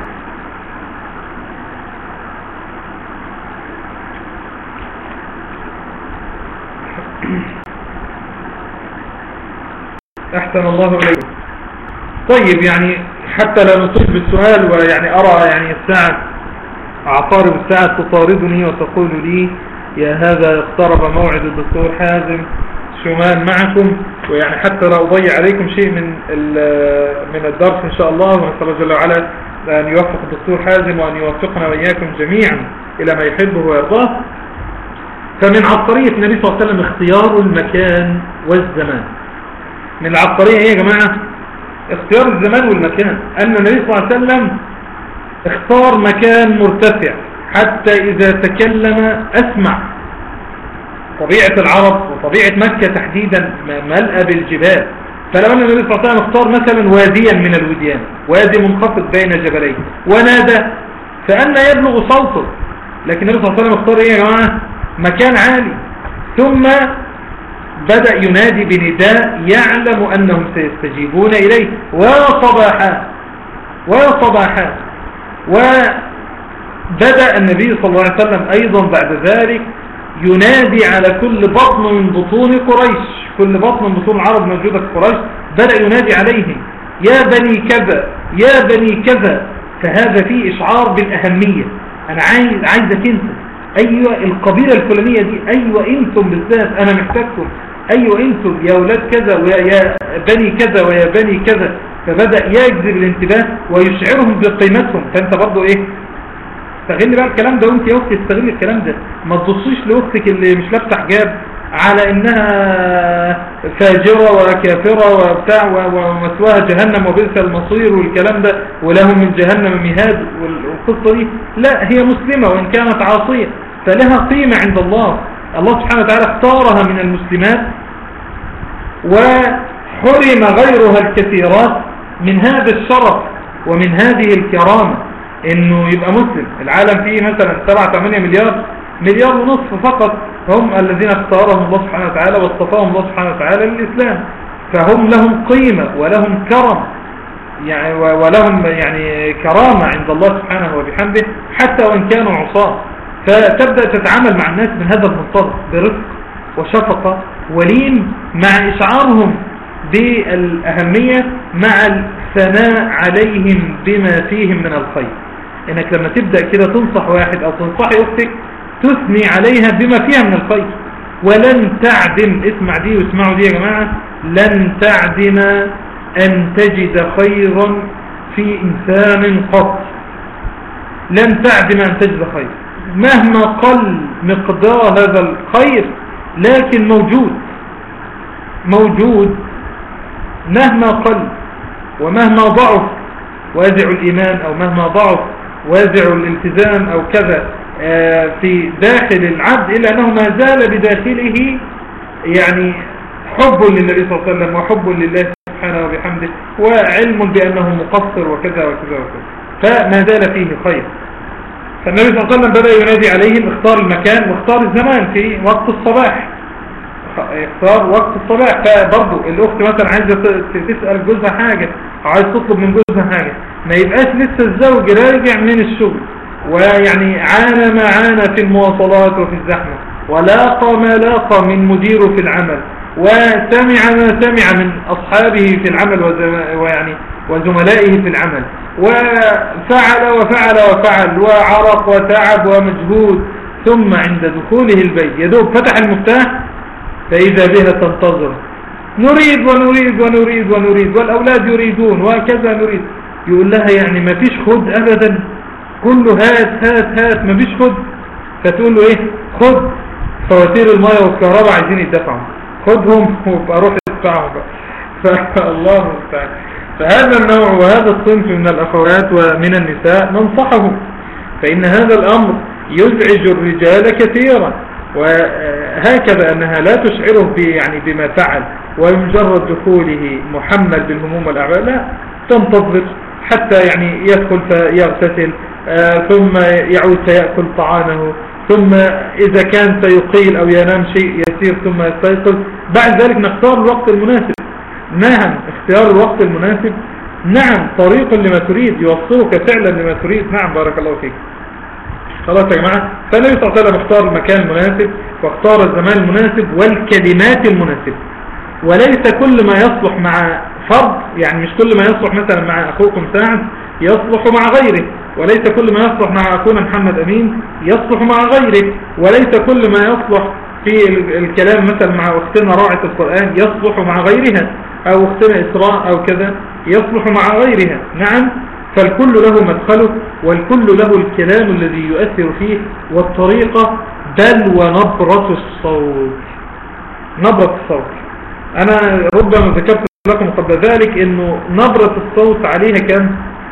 أحسن الله إليكم. طيب يعني حتى لا نطيل بالسؤال، ويعني أرى يعني الساعة عقارب الساعة تطاردني وتقول لي يا هذا اقترب موعد الدكتور حازم شومان معكم، ويعني حتى لا أضيع عليكم شيء من الدرس إن شاء الله، ونسأل الله جل وعلا أن يوفق الدكتور حازم وأن يوفقنا وإياكم جميعا إلى ما يحبه ويرضاه. فمن عبقرية النبي صلى الله عليه وسلم اختيار المكان والزمان. من العبقرية ايه يا جماعة؟ اختيار الزمان والمكان. أن النبي صلى الله عليه وسلم اختار مكان مرتفع حتى إذا تكلم أسمع. طبيعة العرب وطبيعة مكة تحديدا ملأ بالجبال، فلما النبي صلى الله عليه وسلم اختار مثلا واديا من الوديان، وادي منخفض بين جبلين، ونادى فأن يبلغ صوته. لكن النبي صلى الله عليه وسلم اختار ايه يا جماعة؟ مكان عالي، ثم بدأ ينادي بنداء يعلم أنهم سيستجيبون إليه، وصباحا وصباحا. وبدأ النبي صلى الله عليه وسلم أيضا بعد ذلك ينادي على كل بطن من بطون قريش، كل بطن من بطون العرب موجودة في قريش، بدأ ينادي عليهم يا بني كذا يا بني كذا. فهذا فيه إشعار بالأهمية. أنا عايزك أنت، أيوة القبيلة الفلانية دي، أيوة أنتم بالذات أنا محتاجكم، أيوة أنتم يا أولاد كذا ويا بني كذا ويا بني كذا. فبدأ يجذب الانتباه ويشعرهم بقيمتهم. فأنت برضو إيه، استغل بقى الكلام ده، وانت يا اختي استغل الكلام ده. ما تبصيش لاختك اللي مش لابسه حجاب على انها فاجره وكافره وبتاع ومثواها جهنم وبئس المصير والكلام ده، ولهم من جهنم مهاد والقصه دي. لا، هي مسلمه وان كانت عاصيه فلها قيمه عند الله. الله سبحانه وتعالى اختارها من المسلمات وحرم غيرها الكثيرات من هذا الشرف ومن هذه الكرامة، انه يبقى مسلم. العالم فيه مثلا 7-8 مليار ونصف فقط هم الذين اختارهم الله سبحانه وتعالى واصطفاهم الله سبحانه وتعالى للإسلام، فهم لهم قيمة ولهم كرم يعني ولهم يعني كرامة عند الله سبحانه وبحمده حتى وإن كانوا عصاة. فتبدأ تتعامل مع الناس من هذا المنطلق برفق وشفقة ولين، مع إشعارهم بالأهمية، مع الثناء عليهم بما فيهم من الخير. إنك لما تبدأ كده تنصح واحد أو تنصحي أختك تثني عليها بما فيها من الخير. ولن تعدم، اسمع دي واسمعوا دي يا جماعة، لن تعدم أن تجد خيرا في إنسان قط. لن تعدم أن تجد خير مهما قل مقدار هذا الخير، لكن موجود مهما قل ومهما ضعف وازع الإيمان، أو مهما ضعف وازع الالتزام أو كذا في داخل العبد، إلا أنه ما زال بداخله يعني حب للنبي صلى الله عليه وسلم وحب لله سبحانه وبحمده وعلم بأنه مقصر وكذا وكذا وكذا، فما زال فيه خير. فالنبي صلى الله عليه وسلم بدأ ينادي عليهم: اختار المكان واختار الزمان في وقت الصباح، اختار وقت الصباح. فبرضو الأخت مثلا عايزة تسأل جوزها حاجة أو عايز تطلب من جوزها حاجة، ما يبقاش لسه الزوج راجع من الشغل ويعني عانى ما عانى في المواصلات وفي الزحمة، ولاقى ما لاقى من مديره في العمل، وسمع ما سمع من أصحابه في العمل وزملائه في العمل، وفعل وعرق وتعب ومجهود، ثم عند دخوله البيت يدوب فتح المفتاح فإذا بها تنتظر: نريد ونريد ونريد ونريد، والأولاد يريدون وكذا نريد. يقول لها يعني ما فيش خد أبدا، كله هات ما فيش خد. فتقول له ايه؟ خد فواتير المياه والكهرباء عايزين يدفعوا، خدهم وابقى روح ادفعهم بقى. فالله المستعان. فهذا النوع وهذا الصنف من الأخوات ومن النساء ننصحهم، فإن هذا الأمر يزعج الرجال كثيرا، وهكذا أنها لا تشعره يعني بما فعل، ومجرد دخوله محمل بالهموم والأعباء، لا، تنتظر حتى يعني يدخل فيغتسل، ثم يعود فيأكل طعامه، ثم إذا كان سيقيل أو ينام شيء يسير ثم يستيقظ. بعد ذلك نختار الوقت المناسب. نعم، اختيار الوقت المناسب نعم طريق لما تريد، يوصلك فعلا لما تريد. نعم، بارك الله فيك. خلاص يا جماعة، فالنبي صلى الله عليه وسلم اختار المكان المناسب واختار الزمان المناسب والكلمات المناسبة. وليس كل ما يصلح مع فرد، يعني مش كل ما يصلح مثلا مع أخوكم سعد يصلح مع غيره، وليس كل ما يصلح مع أخونا محمد أمين يصلح مع غيره، وليس كل ما يصلح في الكلام مثلا مع أختنا راعية القرآن يصلح مع غيرها، أو أختنا إسراء أو كذا يصلح مع غيرها. نعم، فالكل له مدخله، والكل له الكلام الذي يؤثر فيه والطريقة، بل ونبرة الصوت. نبرة الصوت، أنا ربما ذكرت لكم قبل ذلك إنه نبرة الصوت عليها كم؟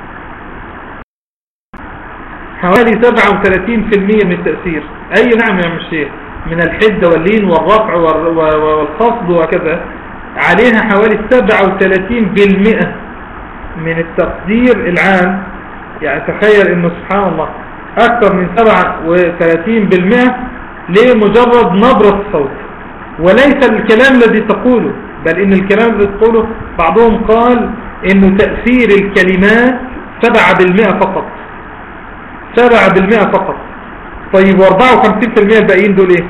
حوالي 37% من التأثير. أي نعم يا مشيخ، من الحدة واللين والرفع والخفض وكذا، عليها حوالي 37% من التقدير العام. يعني تخيل إنه سبحان الله أكثر من 37% لمجرد نبرة الصوت، وليس الكلام الذي تقوله، بل إن الكلام الذي تقوله بعضهم قال إنه تأثير الكلمات 7% فقط. 7% فقط. طيب، و54% الباقيين دول ايه؟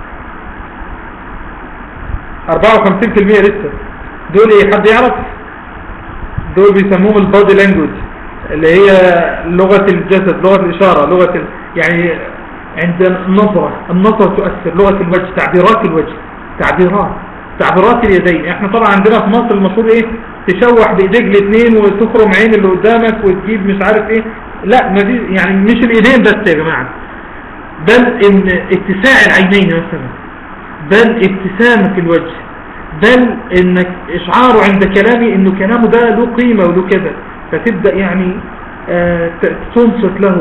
54% لسه دول ايه؟ حد يعرف؟ دول بيسموهم البادي لانجوج، اللي هي لغة الجسد، لغة الإشارة، يعني عند النظرة تؤثر، لغة الوجه، تعبيرات الوجه، تعبيرات اليدين. احنا طبعا عندنا في مصر المشهور ايه؟ تشوح بايديك الاثنين وتخرم عين اللي قدامك وتجيب مش عارف ايه. لا، ما دي يعني مش الايدين بس يا جماعة، بل ان اتساع العينين مثلا، بل ابتسامة الوجه، بل انك اشعاره عند كلامي انه كلامه ده له قيمة وله كذا، فتبدأ يعني تنصت له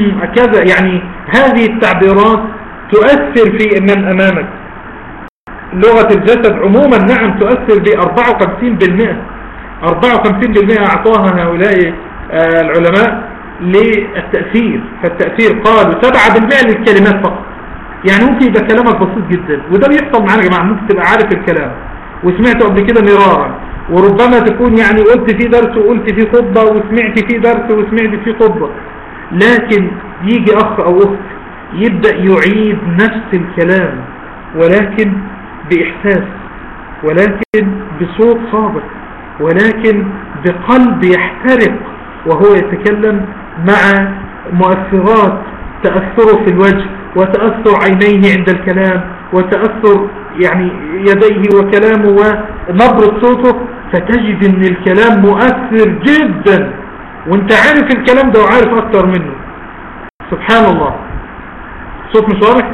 كذا. يعني هذه التعبيرات تؤثر في من امامك. لغة الجسد عموما نعم تؤثر ب 54%. 54% أعطاها هؤلاء العلماء للتأثير. فالتأثير قالوا 7% للكلمات فقط. يعني ممكن يبقى كلامك بسيط جدا، وده بيحصل معانا يا جماعة. ممكن تبقى عارف الكلام وسمعته قبل كده مرارا، وربما تكون يعني قلت فيه درس وقلت فيه خطبة وسمعت فيه درس وسمعت فيه خطبة، لكن يجي أخ أو أخت يبدأ يعيد نفس الكلام ولكن بإحساس، ولكن بصوت صادق، ولكن بقلب يحترق وهو يتكلم، مع مؤثرات تأثره في الوجه وتأثر عينيه عند الكلام وتأثر يعني يديه وكلامه ونبرة صوته، فتجد ان الكلام مؤثر جدا وانت عارف الكلام ده وعارف اكتر منه. سبحان الله. الصوت مش واضح؟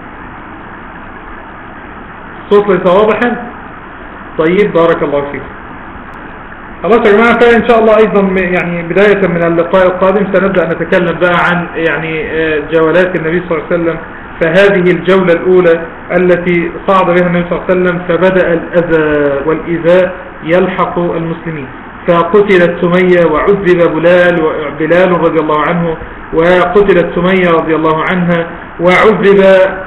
الصوت ليس واضحا؟ طيب بارك الله فيك. خلاص يا جماعة، فإن شاء الله أيضا يعني بداية من اللقاء القادم سنبدأ نتكلم بقى عن يعني جولات النبي صلى الله عليه وسلم. فهذه الجولة الأولى التي صعد بها النبي صلى الله عليه وسلم، فبدأ الأذى والإيذاء يلحق المسلمين، فقتلت سمية وعذب بلال رضي الله عنه، وقتلت سمية رضي الله عنها، وعذب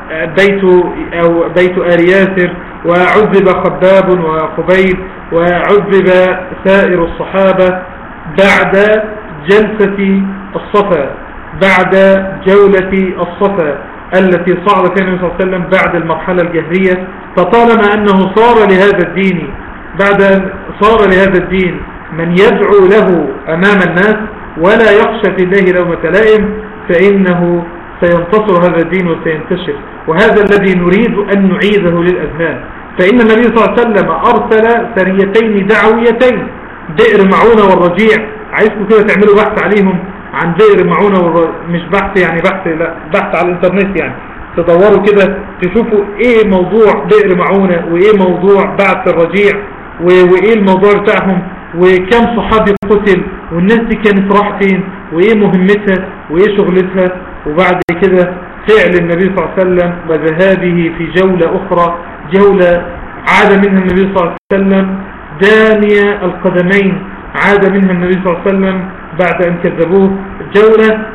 بيت آل ياسر، وعذب خباب وخبيب، وعذب سائر الصحابة بعد جلسة الصفا، بعد جولة الصفا التي صعد فيها النبي صلى الله عليه وسلم بعد المرحلة الجهرية. فطالما أنه صار لهذا الدين، بعد أن صار لهذا الدين من يدعو له أمام الناس ولا يخشى في الله لومة لائم، فإنه سينتصر هذا الدين وسينتشر. وهذا الذي نريد أن نعيده للأذهان. فإن النبي صلى الله عليه وسلم أرسل سريتين دعويتين، بئر معونة والرجيع. عايزكم كده تعملوا بحث عليهم، عن بئر معونة مش بحث يعني بحث، لا بحث على الانترنت، يعني تدوروا كده تشوفوا ايه موضوع بئر معونة وايه موضوع بعث الرجيع وايه الموضوع بتاعهم، وكم صحابي قتل، والناس دي كانت راح فين، وايه مهمتها وايه شغلتها. وبعد كده فعل النبي صلى الله عليه وسلم وذهابه في جولة أخرى، جولة عاد منها النبي صلى الله عليه وسلم دانية القدمين، عاد منها النبي صلى الله عليه وسلم بعد أن كذبوه. جولة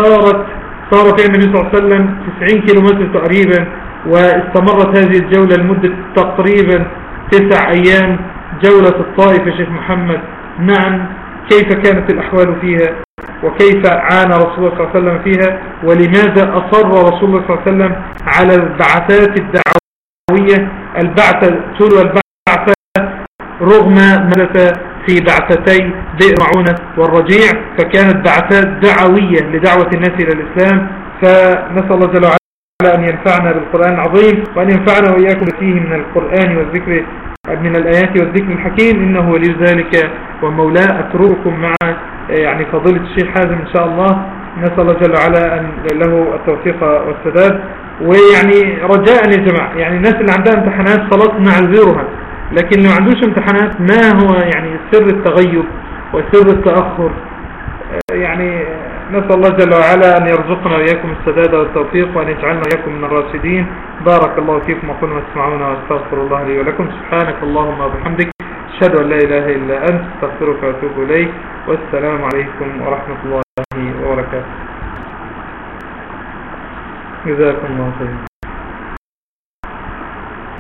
صار فيها النبي صلى الله عليه وسلم 90 كيلومتر تقريبا، واستمرت هذه الجولة لمدة تقريبا 9 أيام. جولة الطائف يا شيخ محمد، نعم، كيف كانت الأحوال فيها وكيف عانى رسول الله صلى الله عليه وسلم فيها، ولماذا أصر رسول الله صلى الله عليه وسلم على البعثات الدعوية، البعثة تلو البعثة، رغم ما في بعثتي بئر معونة والرجيع، فكانت بعثات دعوية لدعوة الناس إلى الإسلام. فنسأل الله جل وعلا أن ينفعنا بالقرآن العظيم، وأن ينفعنا وإياكم فيه من القرآن والذكر، من الآيات والذكر الحكيم، إنه ولي ذلك ومولاه. أترككم مع يعني فضيلة الشيخ حازم إن شاء الله. نسأل الله جل وعلا أن له التوفيق والسداد. ويعني رجاء يا جماعة، يعني الناس اللي عندها امتحانات خلاص نعذرها، لكن اللي ما عندوش امتحانات ما هو يعني سر التغيب وسر التأخر؟ يعني نسأل الله جل وعلا أن يرزقنا وإياكم السداد والتوفيق، وأن يجعلنا وإياكم من الراشدين. بارك الله فيكم وقلنا تسمعون، واستغفر الله لي ولكم. سبحانك اللهم وبحمدك، أشهد أن لا إله إلا أنت، استغفرك وأتوب إليك. والسلام عليكم ورحمة الله وبركاته. جزاكم الله خير.